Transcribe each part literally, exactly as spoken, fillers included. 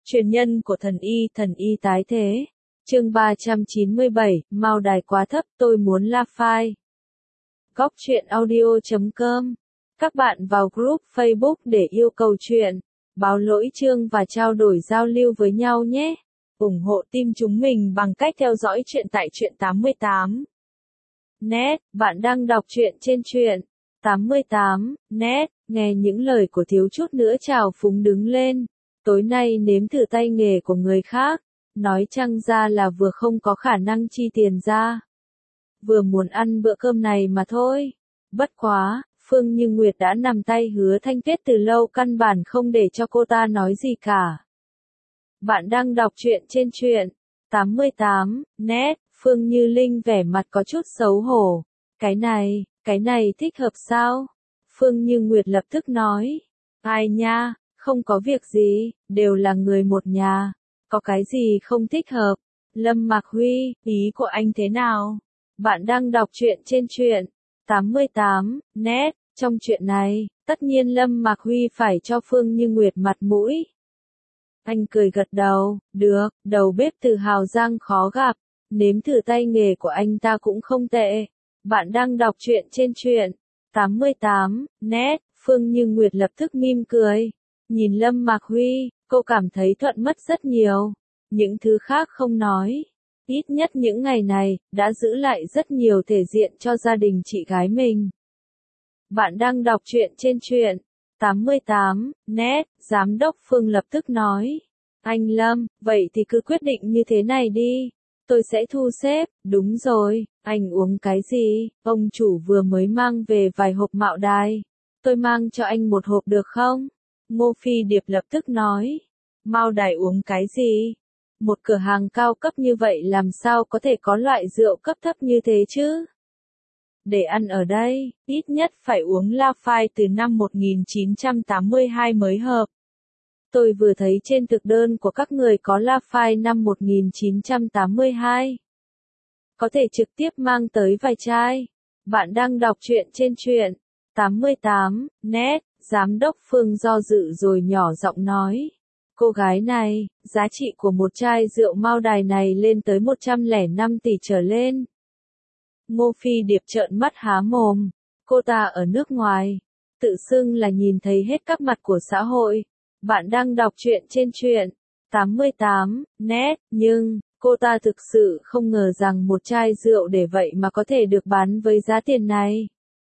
Truyền nhân của thần y, thần y tái thế. Chương ba trăm chín mươi bảy, Mao đài quá thấp, tôi muốn la phai. Góc truyện audio chấm com. Các bạn vào group Facebook để yêu cầu chuyện, báo lỗi chương và trao đổi giao lưu với nhau nhé. ủng hộ team chúng mình bằng cách theo dõi chuyện tại truyện tám mươi tám net. Bạn đang đọc truyện trên truyện tám mươi tám net. Nghe những lời của thiếu chút nữa trào phúng đứng lên. Tối nay nếm thử tay nghề của người khác. Nói chăng ra là vừa không có khả năng chi tiền ra, vừa muốn ăn bữa cơm này mà thôi. Bất quá, Phương Như Nguyệt đã nằm tay Hứa Thanh Tuyết từ lâu, căn bản không để cho cô ta nói gì cả. Bạn đang đọc truyện trên truyện tám mươi tám net. Phương Như Linh vẻ mặt có chút xấu hổ. Cái này, cái này thích hợp sao? Phương Như Nguyệt lập tức nói. Ai nha, không có việc gì, đều là người một nhà. Có cái gì không thích hợp? Lâm Mạc Huy, ý của anh thế nào? Bạn đang đọc truyện trên truyện tám mươi tám net. Trong chuyện này, tất nhiên Lâm Mạc Huy phải cho Phương Như Nguyệt mặt mũi. Anh cười gật đầu, được, đầu bếp từ Hào Giang khó gặp, nếm thử tay nghề của anh ta cũng không tệ. Bạn đang đọc truyện trên truyện tám mươi tám net. Phương Như Nguyệt lập tức mỉm cười. Nhìn Lâm Mạc Huy, cô cảm thấy thuận mất rất nhiều. Những thứ khác không nói. Ít nhất những ngày này, đã giữ lại rất nhiều thể diện cho gia đình chị gái mình. Bạn đang đọc truyện trên truyện tám mươi tám net. Giám đốc Phương lập tức nói. Anh Lâm, vậy thì cứ quyết định như thế này đi. Tôi sẽ thu xếp. Đúng rồi, anh uống cái gì? Ông chủ vừa mới mang về vài hộp mạo đài. Tôi mang cho anh một hộp được không? Ngô Phi Điệp lập tức nói. Mao đài uống cái gì? Một cửa hàng cao cấp như vậy làm sao có thể có loại rượu cấp thấp như thế chứ? Để ăn ở đây, ít nhất phải uống La Phai từ năm một nghìn chín trăm tám mươi hai mới hợp. Tôi vừa thấy trên thực đơn của các người có La Phai năm một nghìn chín trăm tám mươi hai. Có thể trực tiếp mang tới vài chai. Bạn đang đọc truyện trên truyện tám mươi tám net. Giám đốc Phương do dự rồi nhỏ giọng nói. Cô gái này, giá trị của một chai rượu Mao đài này lên tới một trăm lẻ năm tỷ trở lên. Ngô Phi Điệp trợn mắt há mồm. Cô ta ở nước ngoài, tự xưng là nhìn thấy hết các mặt của xã hội. Bạn đang đọc truyện trên truyện tám mươi tám net. Nhưng, cô ta thực sự không ngờ rằng một chai rượu để vậy mà có thể được bán với giá tiền này.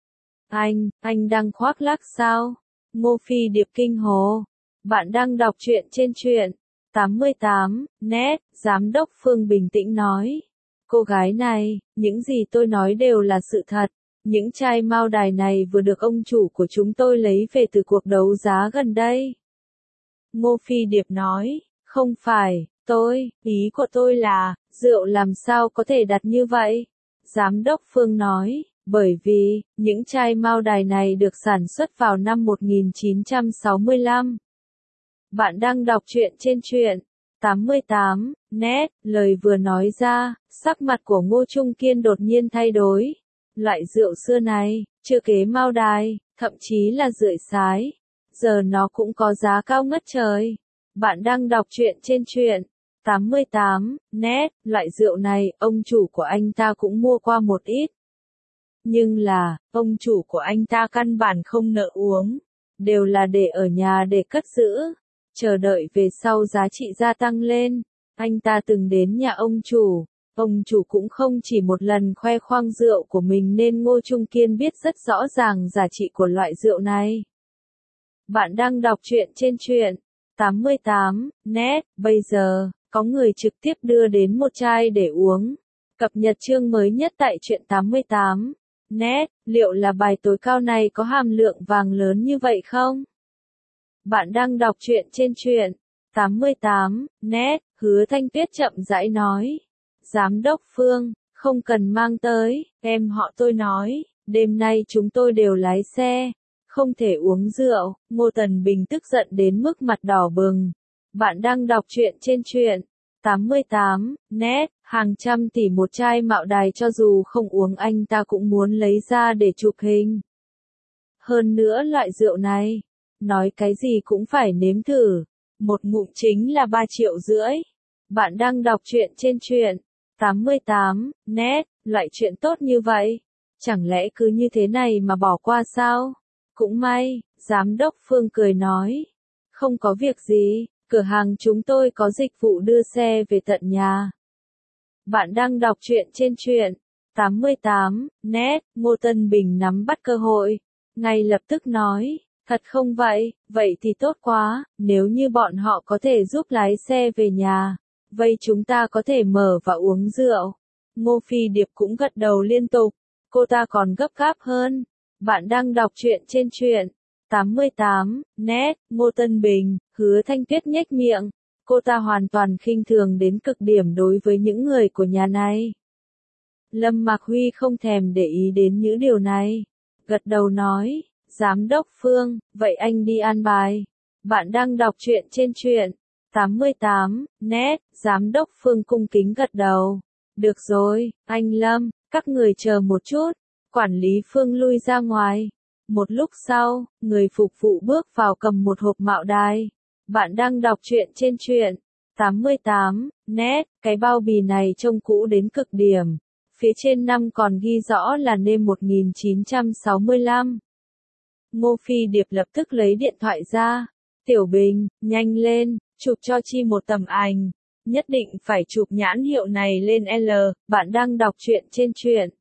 Anh, anh đang khoác lác sao? Ngô Phi Điệp kinh hô. Bạn đang đọc truyện trên truyện tám mươi tám net. Giám đốc Phương bình tĩnh nói. Cô gái này, những gì tôi nói đều là sự thật. Những chai Mao đài này vừa được ông chủ của chúng tôi lấy về từ cuộc đấu giá gần đây. Ngô Phi Điệp nói. Không phải, tôi, ý của tôi là, rượu làm sao có thể đặt như vậy? Giám đốc Phương nói. Bởi vì, những chai Mao đài này được sản xuất vào năm một nghìn chín trăm sáu mươi lăm. Bạn đang đọc truyện trên truyện tám mươi tám net. Lời vừa nói ra, sắc mặt của Ngô Trung Kiên đột nhiên thay đổi. Loại rượu xưa này, chưa kế Mao đài, thậm chí là rưỡi sái. Giờ nó cũng có giá cao ngất trời. Bạn đang đọc truyện trên truyện tám mươi tám net. Loại rượu này, ông chủ của anh ta cũng mua qua một ít. Nhưng là, ông chủ của anh ta căn bản không nỡ uống. Đều là để ở nhà để cất giữ. Chờ đợi về sau giá trị gia tăng lên. Anh ta từng đến nhà ông chủ. Ông chủ cũng không chỉ một lần khoe khoang rượu của mình nên Ngô Trung Kiên biết rất rõ ràng giá trị của loại rượu này. Bạn đang đọc truyện trên truyện tám mươi tám net. Bây giờ, có người trực tiếp đưa đến một chai để uống. Cập nhật chương mới nhất tại truyện tám mươi tám net. Liệu là bài tối cao này có hàm lượng vàng lớn như vậy không? Bạn đang đọc truyện trên truyện tám mươi tám net. Hứa Thanh Tuyết chậm rãi nói. Giám đốc Phương, không cần mang tới, em họ tôi nói, đêm nay chúng tôi đều lái xe, không thể uống rượu. Ngô Tần Bình tức giận đến mức mặt đỏ bừng. Bạn đang đọc truyện trên truyện tám mươi tám net. Hàng trăm tỷ một chai mạo đài cho dù không uống anh ta cũng muốn lấy ra để chụp hình. Hơn nữa loại rượu này, nói cái gì cũng phải nếm thử. một ngụm chính là ba triệu rưỡi. Bạn đang đọc truyện trên truyện tám mươi tám net, loại chuyện tốt như vậy. Chẳng lẽ cứ như thế này mà bỏ qua sao? Cũng may, Giám đốc Phương cười nói. Không có việc gì, cửa hàng chúng tôi có dịch vụ đưa xe về tận nhà. Bạn đang đọc truyện trên truyện tám mươi tám net, Ngô Tân Bình nắm bắt cơ hội. Ngay lập tức nói, thật không vậy, vậy thì tốt quá, nếu như bọn họ có thể giúp lái xe về nhà, vậy chúng ta có thể mở và uống rượu. Ngô Phi Điệp cũng gật đầu liên tục, cô ta còn gấp gáp hơn. Bạn đang đọc truyện trên truyện tám mươi tám net, Ngô Tân Bình, Hứa Thanh Tuyết nhếch miệng, cô ta hoàn toàn khinh thường đến cực điểm đối với những người của nhà này. Lâm Mạc Huy không thèm để ý đến những điều này, gật đầu nói, Giám đốc Phương, vậy anh đi an bài. Bạn đang đọc truyện trên truyện tám mươi tám net, Giám đốc Phương cung kính gật đầu. Được rồi, anh Lâm, các người chờ một chút. Quản lý Phương lui ra ngoài. Một lúc sau, người phục vụ bước vào cầm một hộp mạo đài. Bạn đang đọc truyện trên truyện tám mươi tám net, cái bao bì này trông cũ đến cực điểm. Phía trên năm còn ghi rõ là năm một nghìn chín trăm sáu mươi lăm. Ngô Phi Điệp lập tức lấy điện thoại ra. Tiểu Bình, nhanh lên, chụp cho Chi một tấm ảnh. Nhất định phải chụp nhãn hiệu này lên L. Bạn đang đọc truyện trên truyện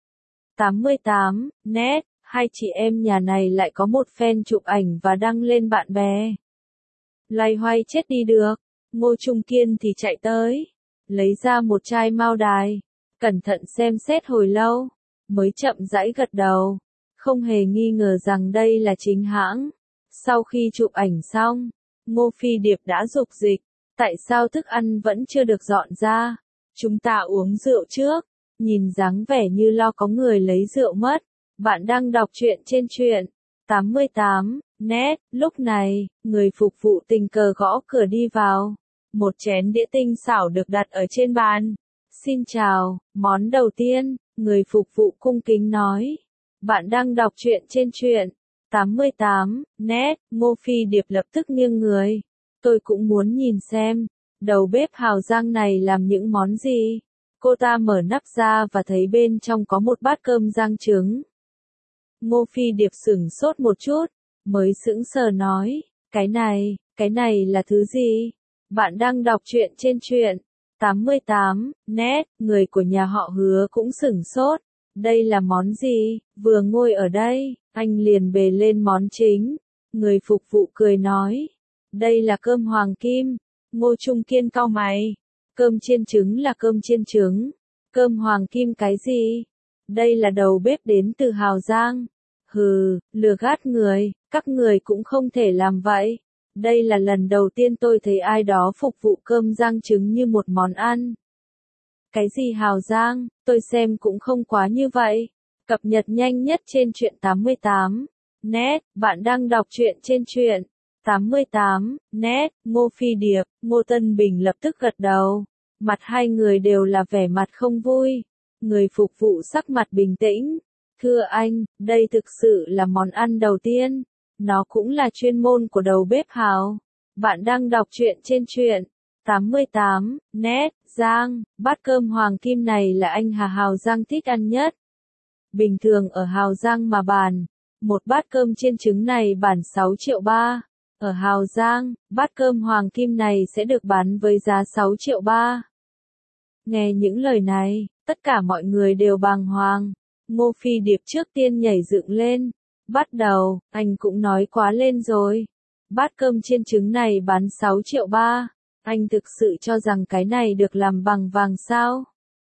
tám mươi tám net, hai chị em nhà này lại có một fan chụp ảnh và đăng lên bạn bè. Loay hoay chết đi được. Ngô Trung Kiên thì chạy tới, lấy ra một chai mao đài, cẩn thận xem xét hồi lâu, mới chậm rãi gật đầu, không hề nghi ngờ rằng đây là chính hãng. Sau khi chụp ảnh xong, Ngô Phi Điệp đã dục dịch, tại sao thức ăn vẫn chưa được dọn ra? Chúng ta uống rượu trước. Nhìn dáng vẻ như lo có người lấy rượu mất. Bạn đang đọc truyện trên truyện tám mươi tám net, lúc này, người phục vụ tình cờ gõ cửa đi vào. Một chén đĩa tinh xảo được đặt ở trên bàn. Xin chào, món đầu tiên, người phục vụ cung kính nói. Bạn đang đọc truyện trên truyện tám mươi tám net, Ngô Phi Điệp lập tức nghiêng người. Tôi cũng muốn nhìn xem, đầu bếp Hào Giang này làm những món gì. Cô ta mở nắp ra và thấy bên trong có một bát cơm rang trứng. Ngô Phi Điệp sửng sốt một chút, mới sững sờ nói, cái này, cái này là thứ gì? Bạn đang đọc truyện trên truyện tám mươi tám net, người của nhà họ Hứa cũng sửng sốt. Đây là món gì? Vừa ngồi ở đây, anh liền bề lên món chính. Người phục vụ cười nói, đây là cơm hoàng kim. Ngô Trung Kiên cau mày. Cơm chiên trứng là cơm chiên trứng. Cơm hoàng kim cái gì? Đây là đầu bếp đến từ Hào Giang. Hừ, lừa gạt người, các người cũng không thể làm vậy. Đây là lần đầu tiên tôi thấy ai đó phục vụ cơm rang trứng như một món ăn. Cái gì Hào Giang, tôi xem cũng không quá như vậy. Cập nhật nhanh nhất trên truyện tám mươi tám net, bạn đang đọc truyện trên truyện tám mươi tám net, Ngô Phi Điệp, Ngô Tân Bình lập tức gật đầu. Mặt hai người đều là vẻ mặt không vui. Người phục vụ sắc mặt bình tĩnh. Thưa anh, đây thực sự là món ăn đầu tiên. Nó cũng là chuyên môn của đầu bếp Hào. Bạn đang đọc truyện trên truyện tám mươi tám net, Giang, bát cơm hoàng kim này là anh Hà Hào Giang thích ăn nhất. Bình thường ở Hào Giang mà bàn, một bát cơm chiên trứng này bán sáu triệu ba. Ở Hào Giang, bát cơm hoàng kim này sẽ được bán với giá sáu triệu ba. Nghe những lời này, tất cả mọi người đều bàng hoàng. Ngô Phi Điệp trước tiên nhảy dựng lên. Bắt đầu, anh cũng nói quá lên rồi. Bát cơm chiên trứng này bán sáu triệu ba. Anh thực sự cho rằng cái này được làm bằng vàng sao?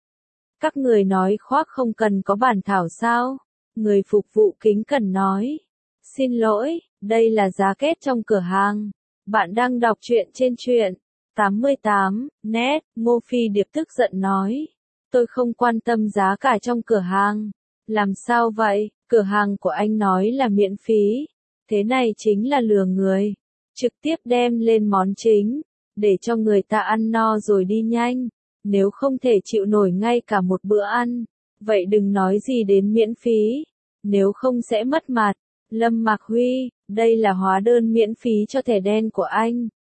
Các người nói khoác không cần có bản thảo sao? Người phục vụ kính cẩn nói. Xin lỗi, đây là giá kết trong cửa hàng. Bạn đang đọc truyện trên truyện tám mươi tám net, Ngô Phi Điệp tức giận nói. Tôi không quan tâm giá cả trong cửa hàng. Làm sao vậy? Cửa hàng của anh nói là miễn phí. Thế này chính là lừa người. Trực tiếp đem lên món chính, để cho người ta ăn no rồi đi nhanh. Nếu không thể chịu nổi ngay cả một bữa ăn, vậy đừng nói gì đến miễn phí. Nếu không sẽ mất mặt. Lâm Mạc Huy, đây là hóa đơn miễn phí cho thẻ đen của anh.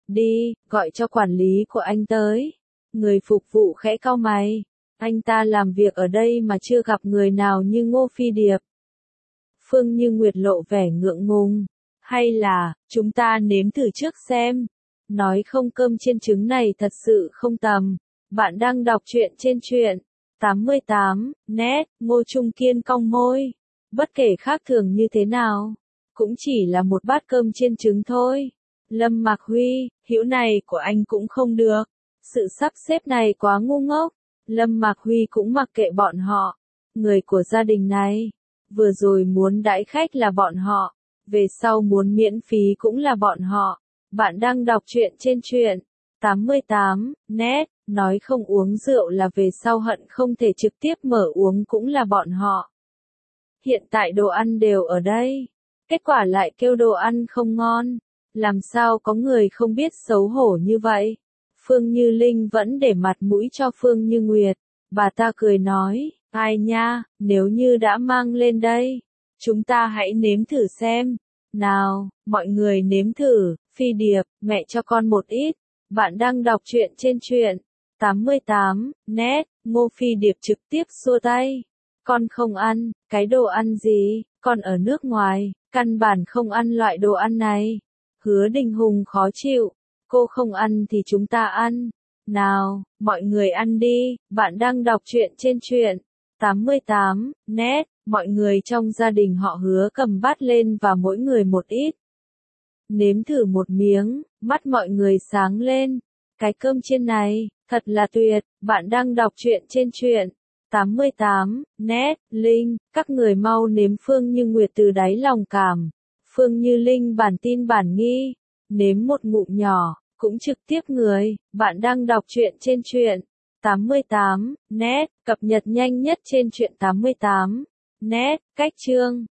Đi, gọi cho quản lý của anh tới. Người phục vụ khẽ cau mày. Anh ta làm việc ở đây mà chưa gặp người nào như Ngô Phi Điệp. Phương Như Nguyệt lộ vẻ ngượng ngùng. Hay là, chúng ta nếm thử trước xem. Nói không cơm chiên trứng này thật sự không tầm. Bạn đang đọc truyện trên truyện tám mươi tám, net, Ngô Trung Kiên cong môi. Bất kể khác thường như thế nào, cũng chỉ là một bát cơm chiên trứng thôi. Lâm Mạc Huy, hữu này của anh cũng không được. Sự sắp xếp này quá ngu ngốc. Lâm Mạc Huy cũng mặc kệ bọn họ. Người của gia đình này, vừa rồi muốn đãi khách là bọn họ, về sau muốn miễn phí cũng là bọn họ. Bạn đang đọc truyện trên truyện tám mươi tám, net, nói không uống rượu là về sau hận không thể trực tiếp mở uống cũng là bọn họ. Hiện tại đồ ăn đều ở đây, kết quả lại kêu đồ ăn không ngon. Làm sao có người không biết xấu hổ như vậy? Phương Như Linh vẫn để mặt mũi cho Phương Như Nguyệt. Bà ta cười nói, ai nha, nếu như đã mang lên đây, chúng ta hãy nếm thử xem. Nào, mọi người nếm thử. Phi Điệp, mẹ cho con một ít. Bạn đang đọc truyện trên truyện tám mươi tám, net, Ngô Phi Điệp trực tiếp xua tay. Con không ăn, cái đồ ăn gì, con ở nước ngoài, căn bản không ăn loại đồ ăn này. Hứa Đình Hùng khó chịu, cô không ăn thì chúng ta ăn. Nào, mọi người ăn đi. Bạn đang đọc truyện trên truyện tám mươi tám, net, mọi người trong gia đình họ Hứa cầm bát lên và mỗi người một ít. Nếm thử một miếng, mắt mọi người sáng lên. Cái cơm chiên này, thật là tuyệt. Bạn đang đọc truyện trên truyện tám mươi tám, net, Linh, các người mau nếm. Phương Như Nguyệt từ đáy lòng cảm. Phương Như Linh bản tin bản nghi, nếm một ngụm nhỏ, cũng trực tiếp người. Bạn đang đọc truyện trên truyện tám mươi tám, net, cập nhật nhanh nhất trên truyện tám mươi tám, net, cách chương.